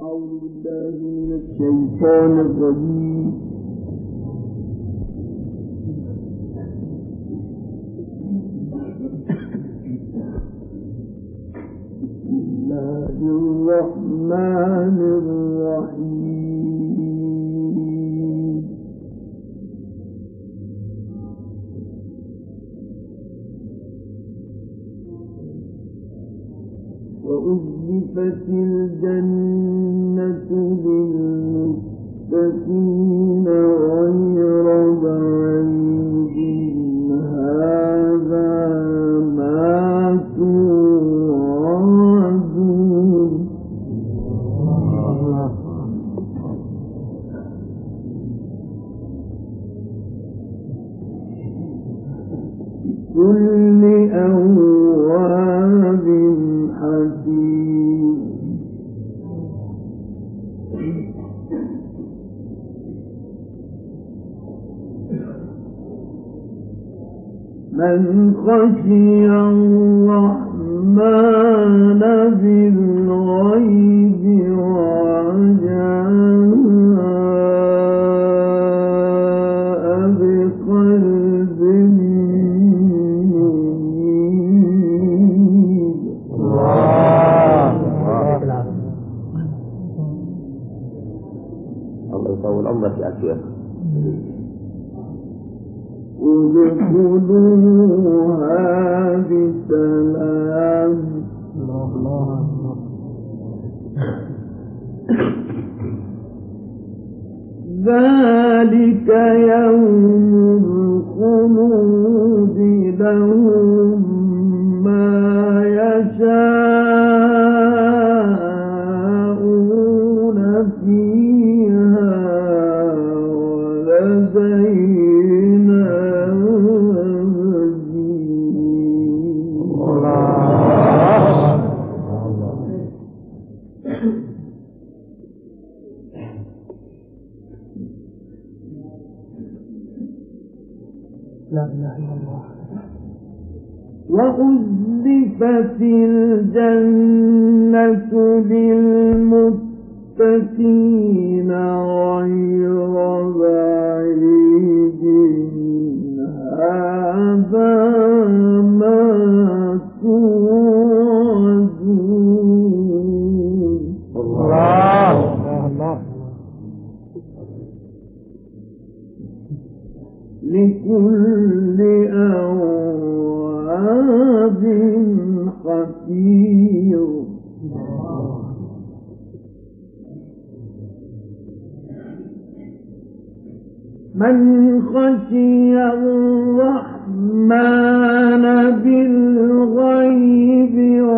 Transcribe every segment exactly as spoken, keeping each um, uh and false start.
أعوذ بالله من الشيطان الرجيم. بسم الله الرحمن الرحيم. وأزلفت الجنة للمتقين غير بعيد هذا ما توعدون. كل أواب حكيم. من خشي الرحمن بالغيب وجاء بقلب منيب. الله يطول عمرك يا شيخ. ادخلوها بسلام. ذلك يوم الخلود لهم ما يشاءون فيها ولدينا لا إله إلا الله. وأزلفت الجنة للمتقين غير بعيد هذا ما توعدون. الله الله. لكل أواب حفيظ. من خشي الرحمن بالغيب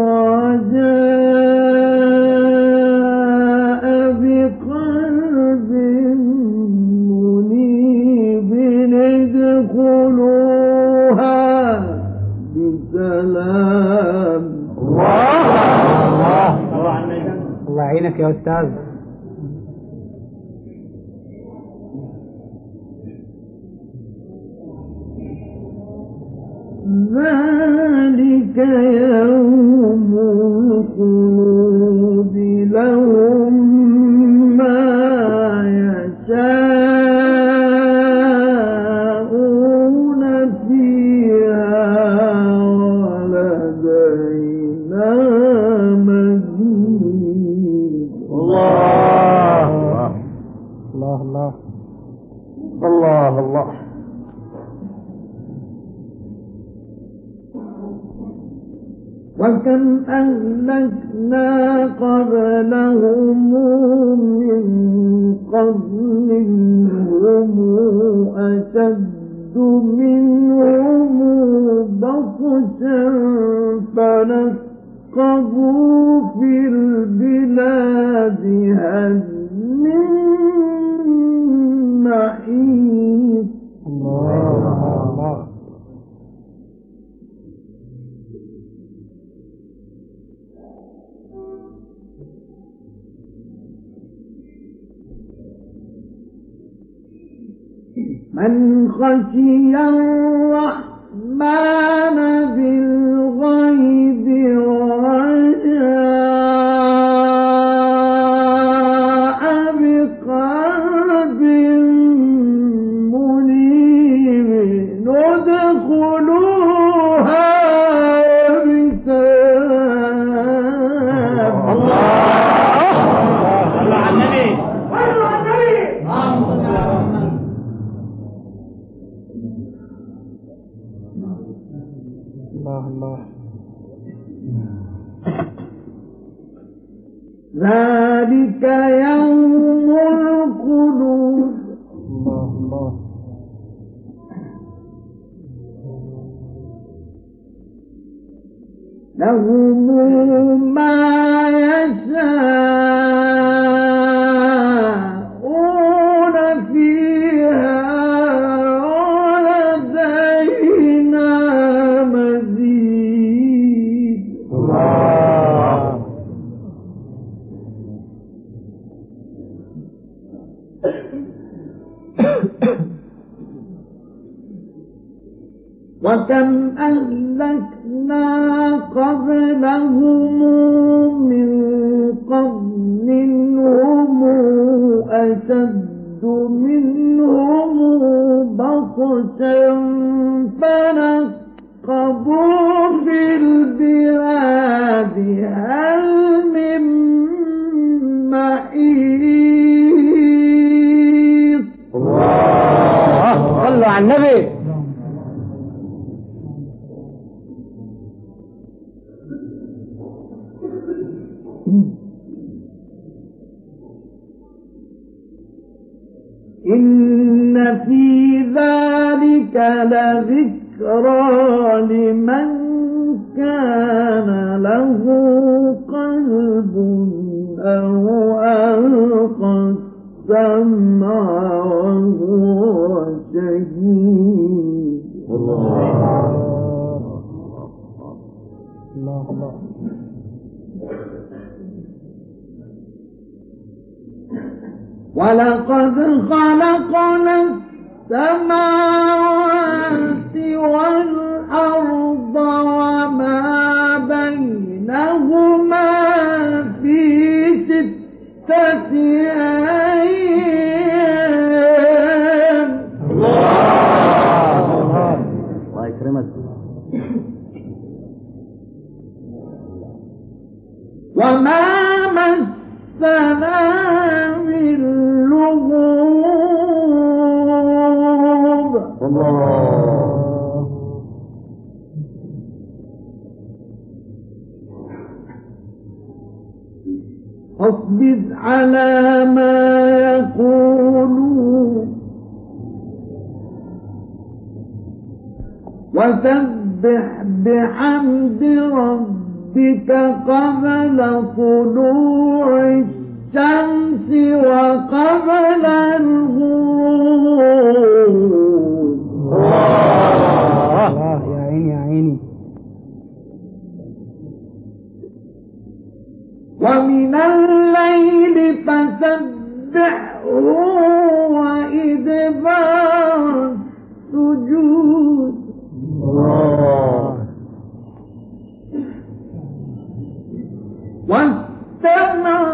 وجاء بقلب منيب ادخلوها بسلام. الله الله يعينك يا أستاذ. ذلك يوم الخلود لهم ما يشاءون فيها ولدينا مزيد. الله الله الله الله الله. وكم أهلكنا قبلهم من قرن هم أشد منهم بطشا فنقبوا في البلاد هل من محيص. الله. من خشي الرحمن بالغيب وجاء ذلك يوم الخلود الله الله لهم ما يشاءون فيها ولدينا مزيد الله وكم أهلكنا قبلهم من قرن هم أشد منهم بطشا فنقبوا في البلاد هل من محيص. الله صلوا على النبي. إن في ذلك لذكرى لمن كان له قلب أو ألقى السمع وهو شهيد. الله الله ولقد خلقنا السماوات والأرض وما بينهما في ستة أيام. الله الله يكرمك. وما مسنا من لغوب. الله فاصبر على ما يقولون وسبح بحمد ربك قبل طلوع الشمس وقبل الغروب. الله يا عيني يا عيني. ومن الليل فسبحه وإدبار السجود. الله واستمع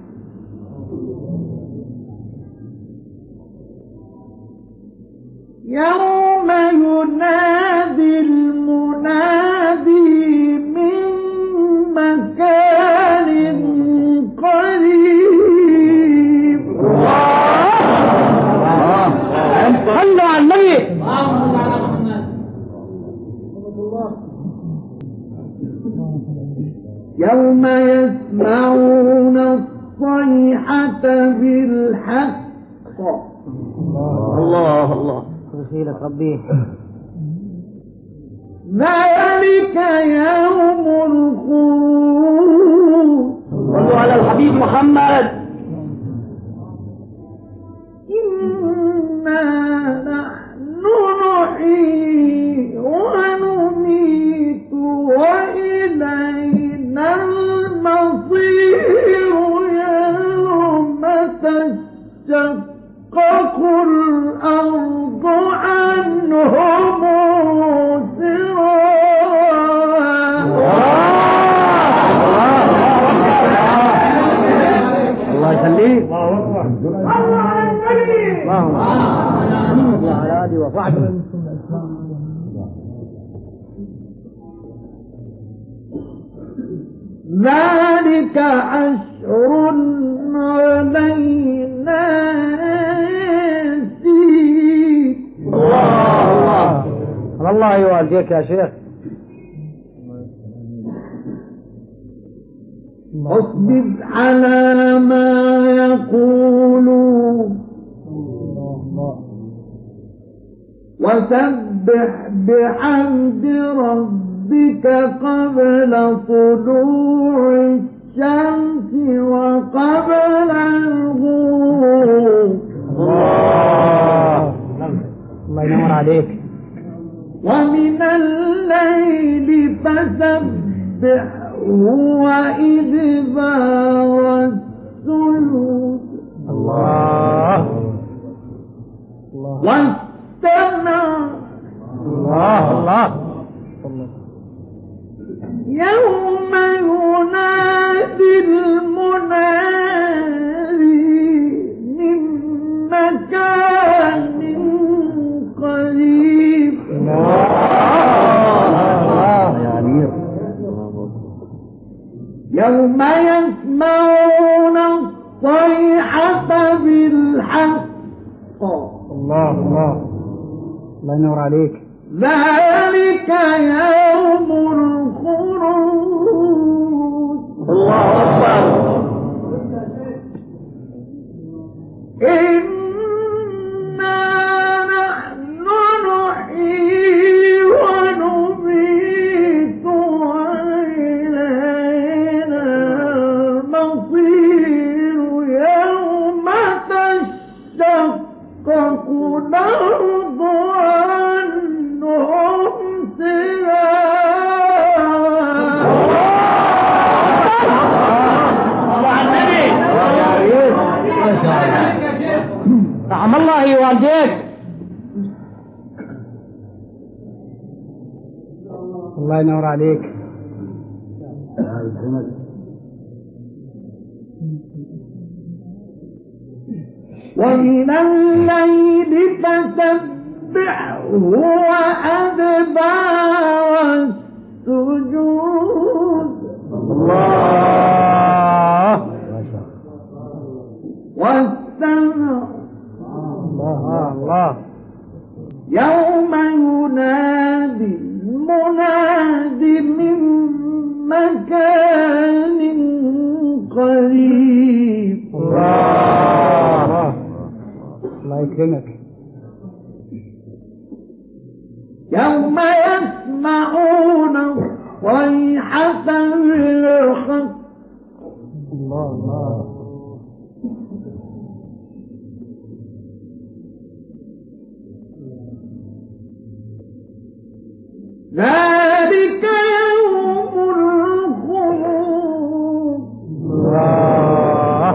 يوم ينادي المنادي من مكان قريب. صلوا على النبي. يوم يسمعون الصيحة بالحق. الله الله خيلك ربي. ذلك يوم الخروج. صلوا على الحبيب محمد. إنا نحن نحيي ونميت وإلينا المصير يوم تشقق الأرض عنهم الله يخليك. اللهم وعلى آله وصحبه. ذلك عشر علينا يسير. الله الله يوالديك يا شيخ. اصبر على ما يقولون وسبح بحمد ربك قبل طلوع الشمس وقبل الغروب. الله الله ينور عليك. ومن الليل فسبحه وإدبار السجود. الله الله واستمع الله الله يوم ينادي المنادي من مكان قريب. يوم يسمعون الصيحة بالحق. الله الله الله ينور عليك. ذلك يوم الخروج. الله أكبر. إنا نحن نحيي ونميت وإلينا المصير. يوم تشقق الأرض عنهم رحم الله والديك. الله ينور عليك. ومن الليل فسبحه وأدبار السجود. الله واستمع الله الله يوم ينادي المنادي من مكان قريب. الله الله يكرمك. يوم يسمعون الصيحة بالحق. الله الله ذلك يوم الخروج. الله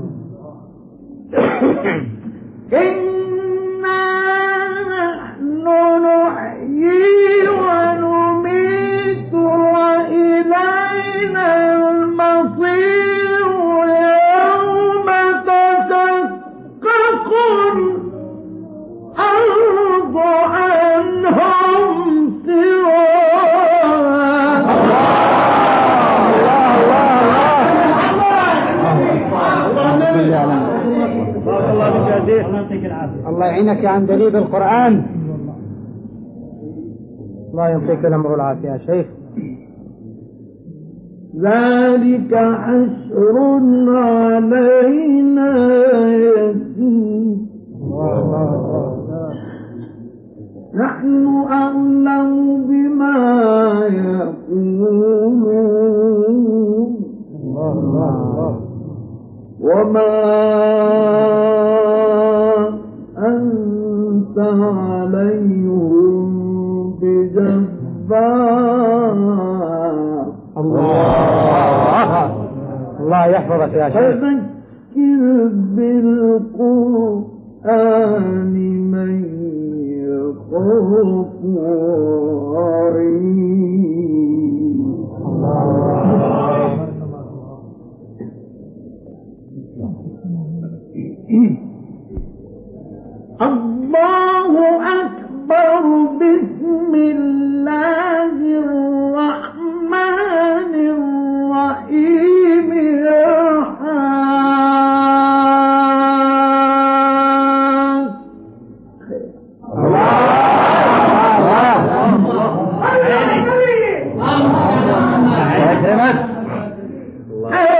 إنا نحن نحيي ونميت وإلينا المصير. يوم تشقق الأرض عنهم الله يعينك يا عندليب القرآن. الله يعطيك الأمر والعافية يا شيخ. ذلك حشر علينا يسير. نحن أعلم بما يقولون وما أنت عليهم بجبار. الله الله يحفظك يا شيخ. فذكر بالقرآن من يخاف وعيد. الله أكبر. بسم الله الرحمن الرحيم. الله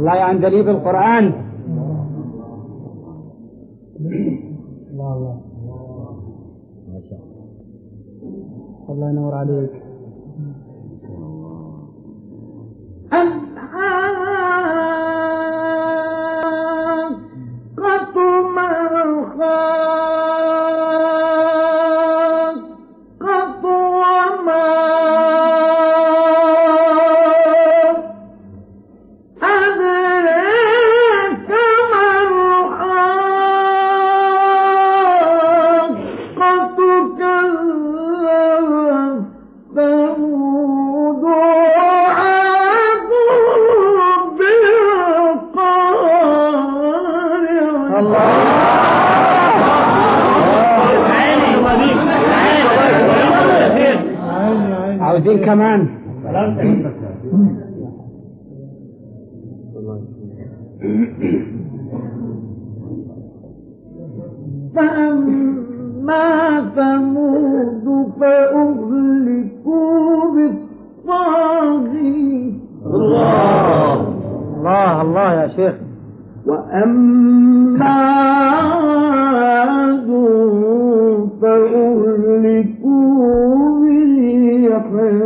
الله يا عندليب القرآن. الله الله الله ينور عليك. عاوزين كمان. فأما ثمود فأهلكوا بالطاغية. الله الله الله يا شيخ. وأما عاد فأهلكوا بريح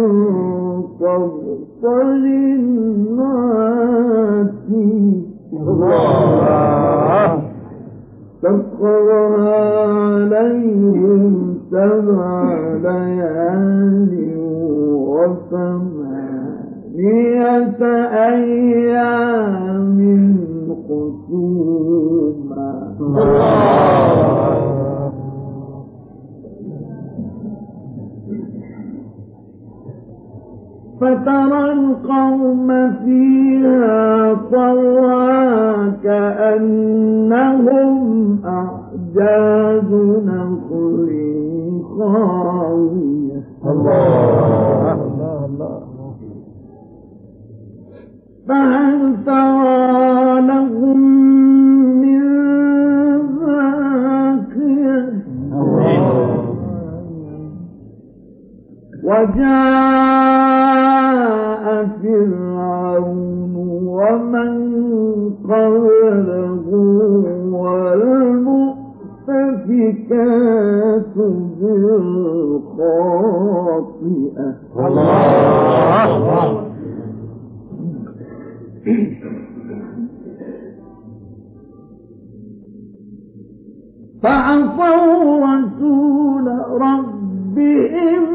صرصر عاتية. الله سخرها عليهم سبع ليال وثمانية أيام حسوما. فترى القوم فيها صرعى كأنهم أعجاز نخل خاوية. الله الله الله. فهل ترى لهم من باقية. وجاء فرعون ومن قبله والمؤتفكات بالخاطئة. الله فعصوا رسول ربهم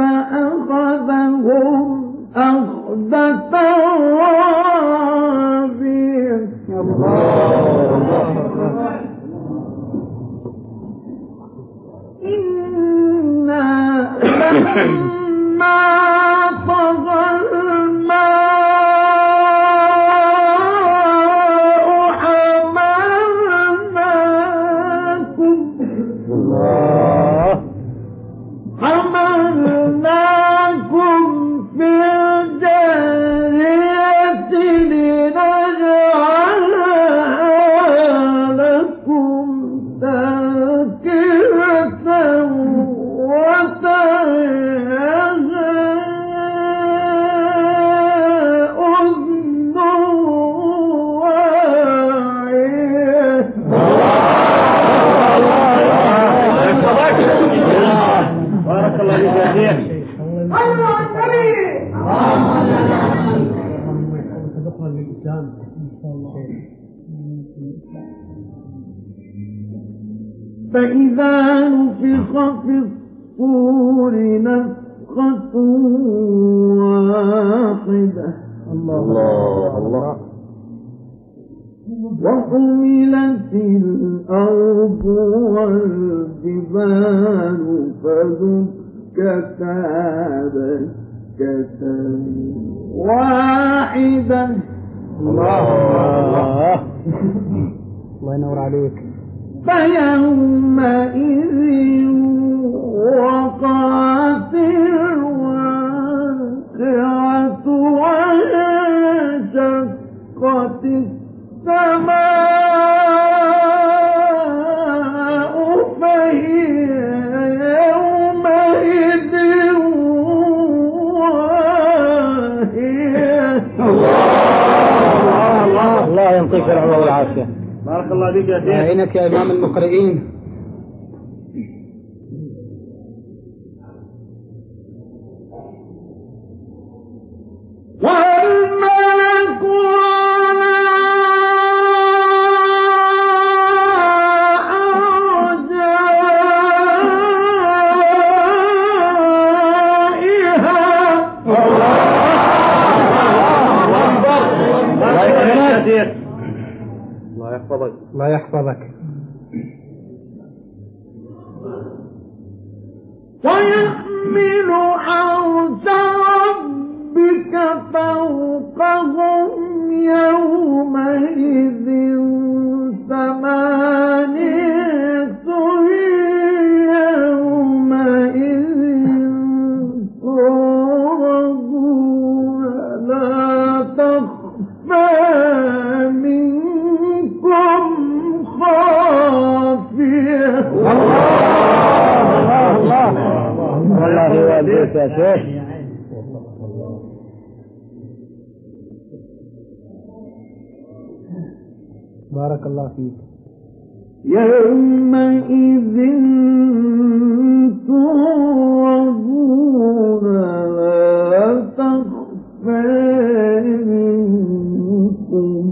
فأخذهم أخذة رابية. إنا لما طغى الماء حملناكم حملناكم في الجارية لنجعلها لكم تذكرة وتعيها أذن واعية. بارك الله فيك يا شيخ. الله النبي. تدخل للإسلام إن شاء الله. فإذا نفخ في الصور نفخة واحدة. الله الله. وحملت الأرض والجبال فدكتا دكة واحدة. الله الله الله ينور عليك. فيومئذ وقعت الواقعة وانشقت السماء فهي يومئذ واهية. الله الله يعطيك العافية والعافية. بارك الله فيك يا شيخ. يعينك يا إمام المقرئين. والملك الله يحفظك. الله يحفظك. ويحمل عرش ربك فوقهم يومئذ ثمانية يومئذ تعرضون لا تخفى منكم خافية. الله الله الله يوفقك يا شيخ. بارك الله فيك. يومئذ تعرضون لا تخفى منكم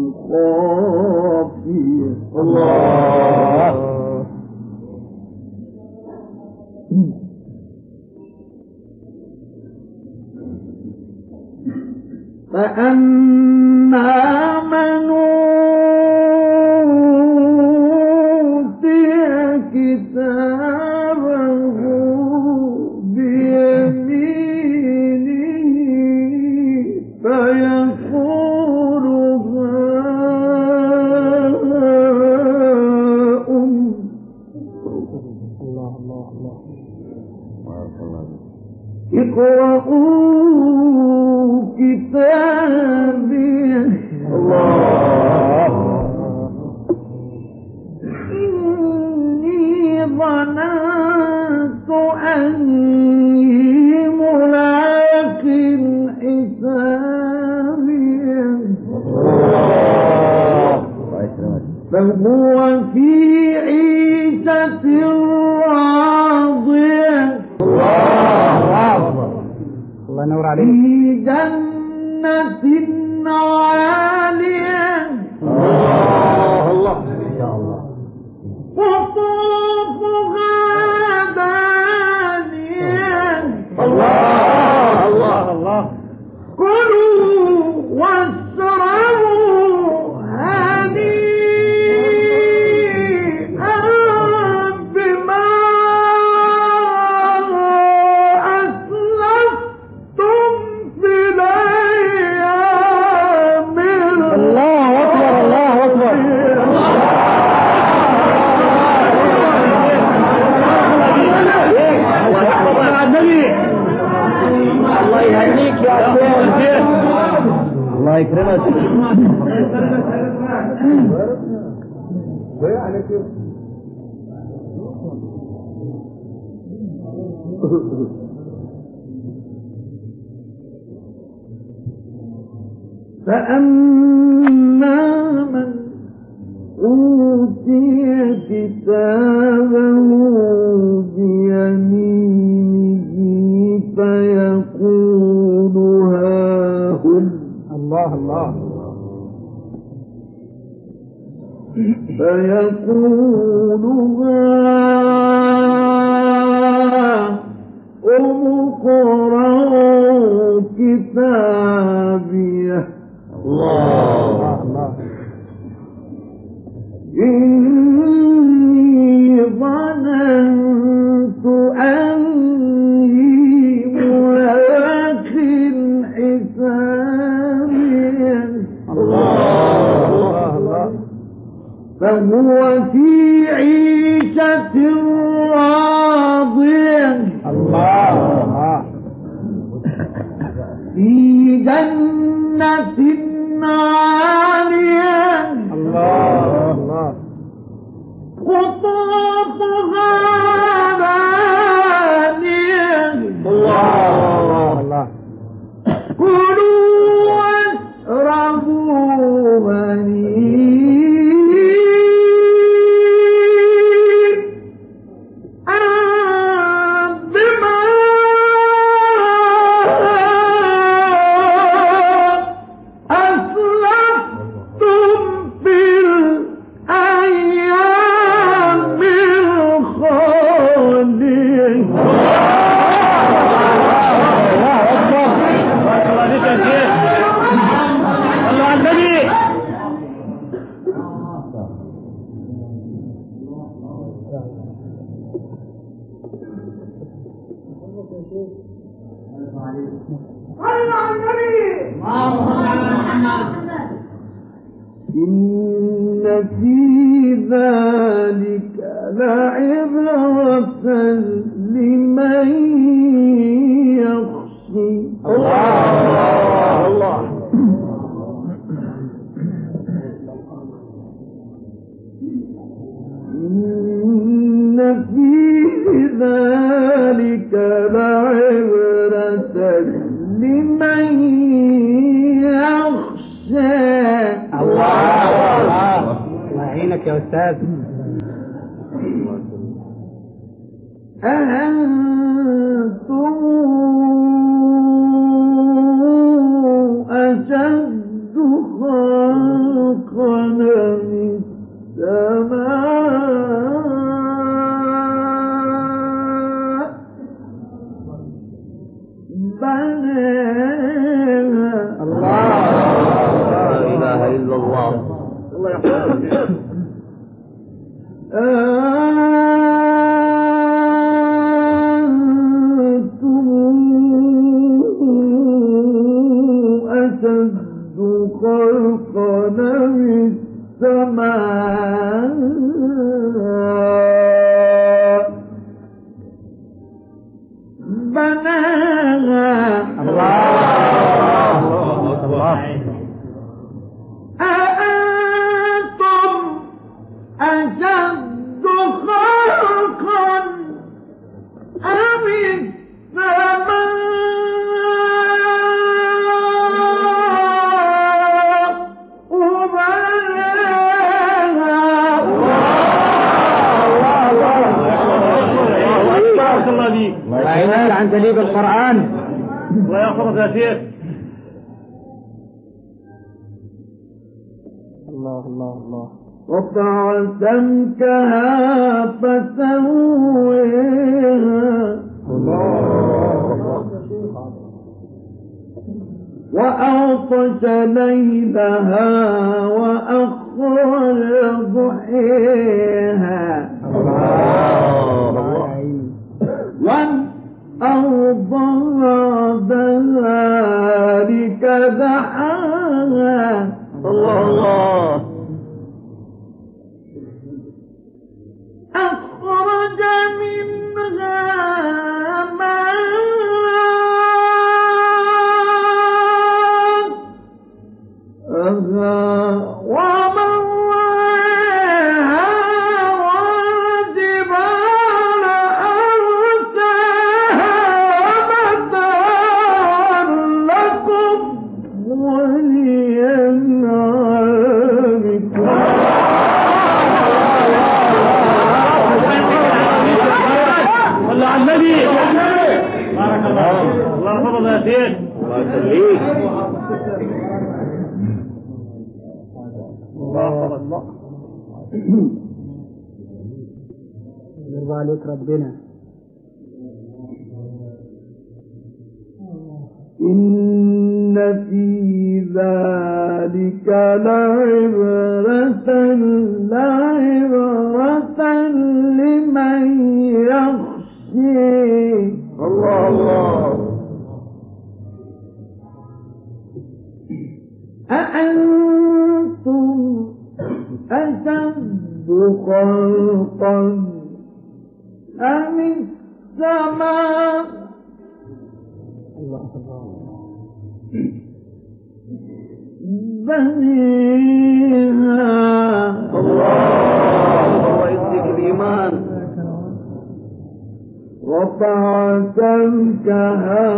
خافية. الله. فأما من أوتي كتابه بيمينه فيقول هاؤم الله الله الله. اقرءوا كتابي. الله. إني ظننت أني ملاق حسابي فهو في عيشة راضية الله ينور عليك. في جنة عالية. الله الله إن شاء الله. قطوفها دانية. الله الله الله. كلوا واشربوا هنيئا بما أسلفتم في الأيام. الله أكبر الله أكبر. الله يهنيك يا شيخ. الله يكرمك. فأما من أوتي كتابه بيمينه فيقول هاهم. الله الله. فيقول هاهم اقرءوا كتابيه. الله الله. إني ظننت أني ملاق حسابي الله الله. فهو في عيشة راضية. الله. في جنة عالية. الله الله. قطوفها دانية. الله الله. كلوا واشربوا هنيئا إن في ذلك لعبرة لمن يخشى. الله الله. إن في ذلك لعبرة لمن يخشى. الله الله يعينك يا أستاذ. أأنتم أشد خلقا من السماء بناها. الله لا إله إلا الله. الله يحفظك. أنتم أشد خلقا من السماء بناها. الله الله. أأنتم أشد خلقا أم السماء الله عن تليب القرآن. الله يحفظك يا شيخ. الله الله الله. رفع سمكها فسويها. وأغطش ليلها وأخرج ضحيها. والأرض بعد ذلك دحاها. الله الله. أخرج منها ماءها ومرعاها والجبال أرساها ومتاعا لكم ولأنعامكم. صلى على النبي. بارك الله. الله يحفظك يا شيخ. الله يسلمك. الله الله. يرضى عليك ربنا. إن في ذلك لعبرة لعبرة لمن يخشى. الله الله. أأنتم أشد خلقا أم السماء بنيها. الله يديك الإيمان. رفع سمكها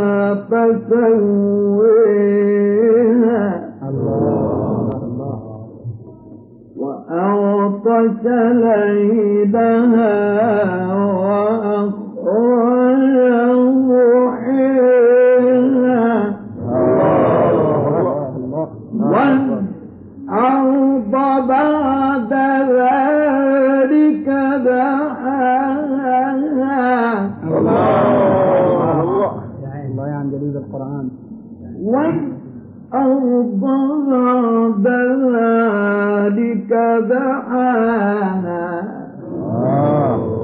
فسويها. وأغطش ليلها وأخرج ضحيها. والأرض بعد ذلك دحاها. الله الله يا عم جليل القرآن. والأرض بعد ذلك دحاها.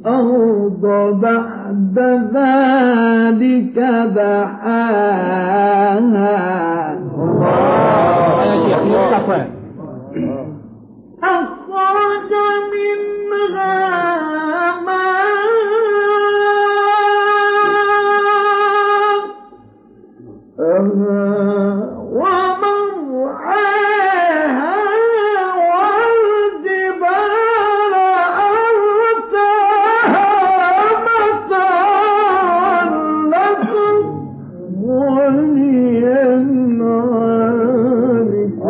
الأرض بعد ذلك دحاها أخرج منها ماءها ومرعاها والجبال أرساها متاعا لكم وللأنعام.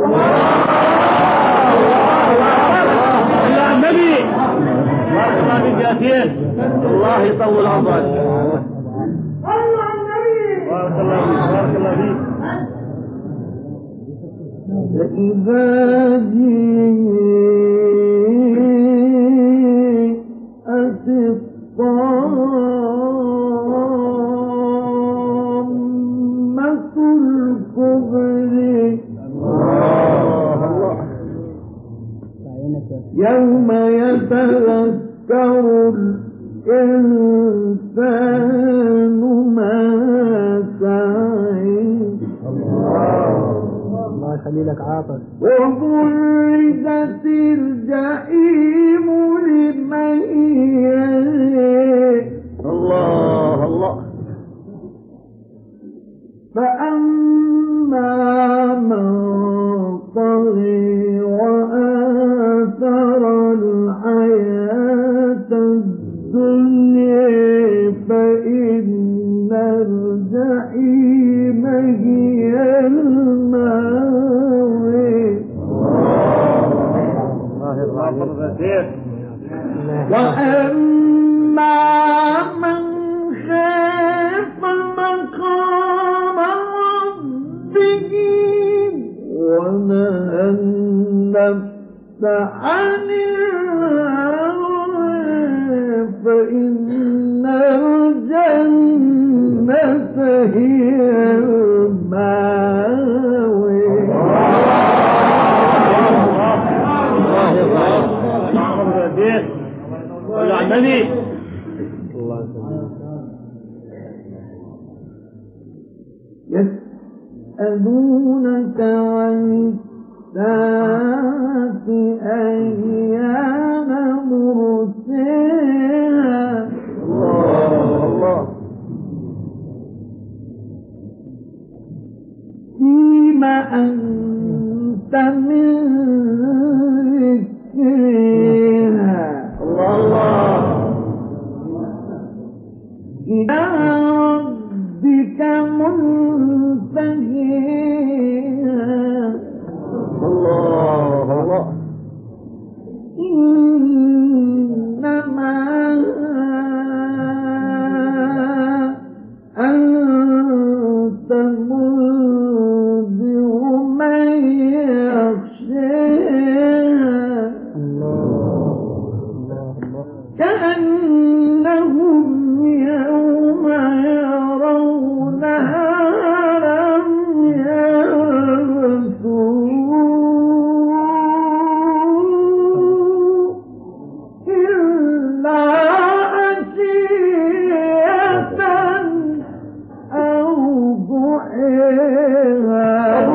الله يطول عمرك. بارك الله فيك بارك الله فيك. فإذا جاءت الطامة الكبرى يوم يتذكر الإنسان ما سعى الله يخلي لك عاطف. وبرزت الجحيم لمن يرى الله الله. فأما من طغى وآثر الحياة الدنيا فإن الجحيم هي المأوى. وأما من خاف مقام ربه ونهى النفس عن الهوى فإن الجنة هي المأوى. يسألونك عن الساعة أيان مرساها فيما أنت من ذكرها إلى ربك منتهيها. الله الله. إنما أنت منذر من يخشاها كأنهم يوم يرونها لم يلبثوا إلا عشية أو ضحاها.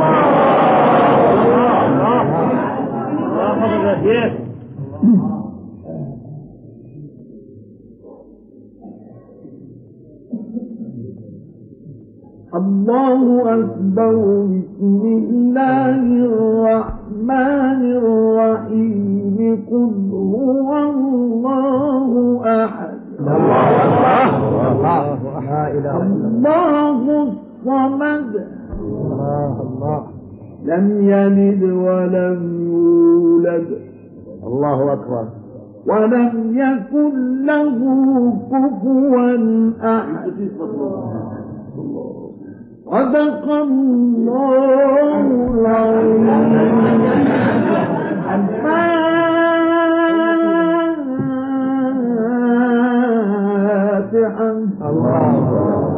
الله أكبر. بسم الله الرحمن الرحيم. قل هو الله أحد الله الصمد لم يلد ولم يولد الله أكبر ولم يكن له كفوا أحد. صدق الله العظيم. الفاتحة. الله